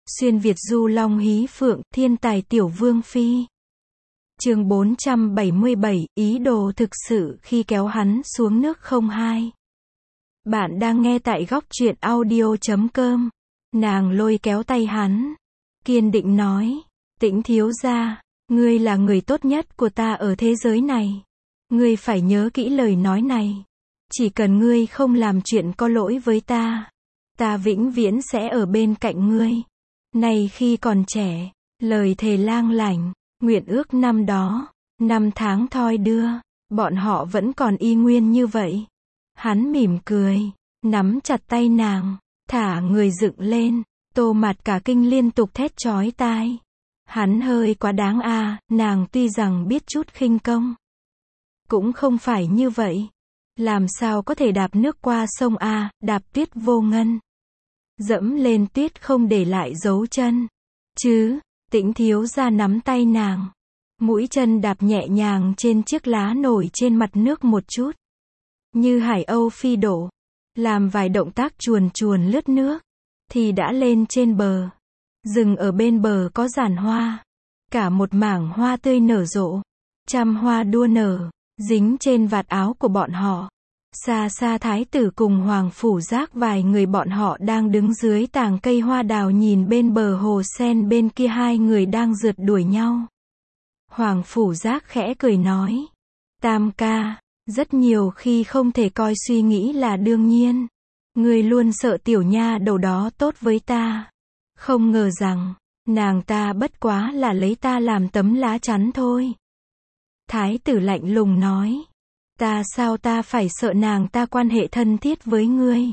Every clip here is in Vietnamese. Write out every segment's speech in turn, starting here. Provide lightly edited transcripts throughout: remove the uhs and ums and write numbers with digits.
Xuyên Việt du long hí phượng, thiên tài tiểu vương phi. Chương 477, ý đồ thực sự khi kéo hắn xuống nước không hai. Bạn đang nghe tại góc truyện audio.com. Nàng lôi kéo tay hắn, kiên định nói, Tĩnh thiếu gia, ngươi là người tốt nhất của ta ở thế giới này. Ngươi phải nhớ kỹ lời nói này. Chỉ cần ngươi không làm chuyện có lỗi với ta, ta vĩnh viễn sẽ ở bên cạnh ngươi. Này khi còn trẻ, lời thề lang lảnh, nguyện ước năm đó, năm tháng thoi đưa, bọn họ vẫn còn y nguyên như vậy. Hắn mỉm cười, nắm chặt tay nàng, thả người dựng lên, Tô Mạt cả kinh liên tục thét chói tai. Hắn hơi quá đáng a, nàng tuy rằng biết chút khinh công, cũng không phải như vậy. Làm sao có thể đạp nước qua sông a, đạp tuyết vô ngân. Dẫm lên tuyết không để lại dấu chân. Chứ, Tĩnh thiếu gia nắm tay nàng. Mũi chân đạp nhẹ nhàng trên chiếc lá nổi trên mặt nước một chút. Như hải âu phi đổ. Làm vài động tác chuồn chuồn lướt nước. Thì đã lên trên bờ. Rừng ở bên bờ có giàn hoa. Cả một mảng hoa tươi nở rộ. Trăm hoa đua nở, dính trên vạt áo của bọn họ. Xa xa thái tử cùng Hoàng Phủ Giác vài người bọn họ đang đứng dưới tàng cây hoa đào nhìn bên bờ hồ sen bên kia hai người đang rượt đuổi nhau. Hoàng Phủ Giác khẽ cười nói, Tam ca, rất nhiều khi không thể coi suy nghĩ là đương nhiên. Ngươi luôn sợ tiểu nha đầu đó tốt với ta. Không ngờ rằng, nàng ta bất quá là lấy ta làm tấm lá chắn thôi. Thái tử lạnh lùng nói, sao ta phải sợ nàng ta quan hệ thân thiết với ngươi.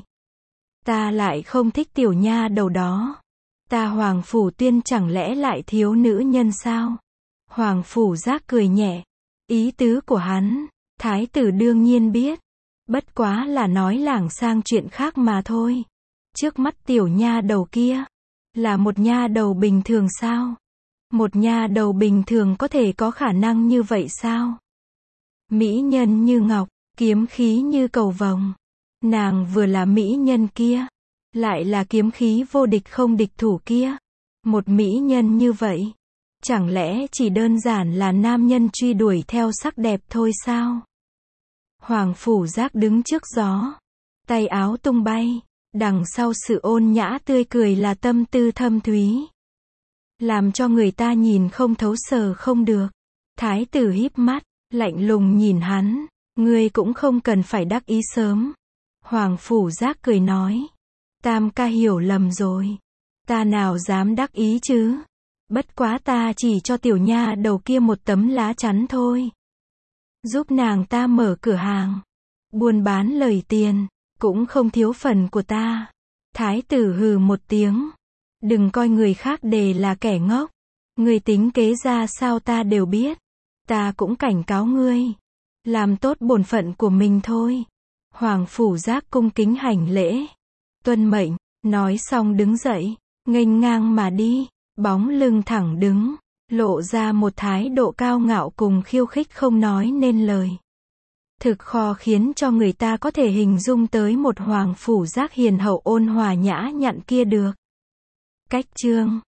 Ta lại không thích tiểu nha đầu đó. Ta Hoàng Phủ Tuyên chẳng lẽ lại thiếu nữ nhân sao? Hoàng Phủ Giác cười nhẹ. Ý tứ của hắn, thái tử đương nhiên biết. Bất quá là nói lảng sang chuyện khác mà thôi. Trước mắt tiểu nha đầu kia, là một nha đầu bình thường sao? Một nha đầu bình thường có thể có khả năng như vậy sao? Mỹ nhân như ngọc, kiếm khí như cầu vồng. Nàng vừa là mỹ nhân kia, lại là kiếm khí vô địch không địch thủ kia. Một mỹ nhân như vậy, chẳng lẽ chỉ đơn giản là nam nhân truy đuổi theo sắc đẹp thôi sao? Hoàng Phủ Giác đứng trước gió, tay áo tung bay, đằng sau sự ôn nhã tươi cười là tâm tư thâm thúy, làm cho người ta nhìn không thấu sờ không được. Thái tử híp mắt, lạnh lùng nhìn hắn, ngươi cũng không cần phải đắc ý sớm. Hoàng Phủ Giác cười nói, Tam ca hiểu lầm rồi. Ta nào dám đắc ý chứ. Bất quá ta chỉ cho tiểu nha đầu kia một tấm lá chắn thôi. Giúp nàng ta mở cửa hàng, buôn bán lời tiền, cũng không thiếu phần của ta. Thái tử hừ một tiếng, đừng coi người khác để là kẻ ngốc. Ngươi tính kế ra sao ta đều biết. Ta cũng cảnh cáo ngươi, làm tốt bổn phận của mình thôi. Hoàng Phủ Giác cung kính hành lễ, tuân mệnh, nói xong đứng dậy, nghênh ngang mà đi, bóng lưng thẳng đứng, lộ ra một thái độ cao ngạo cùng khiêu khích không nói nên lời. Thực khó khiến cho người ta có thể hình dung tới một Hoàng Phủ Giác hiền hậu ôn hòa nhã nhặn kia được. Cách chương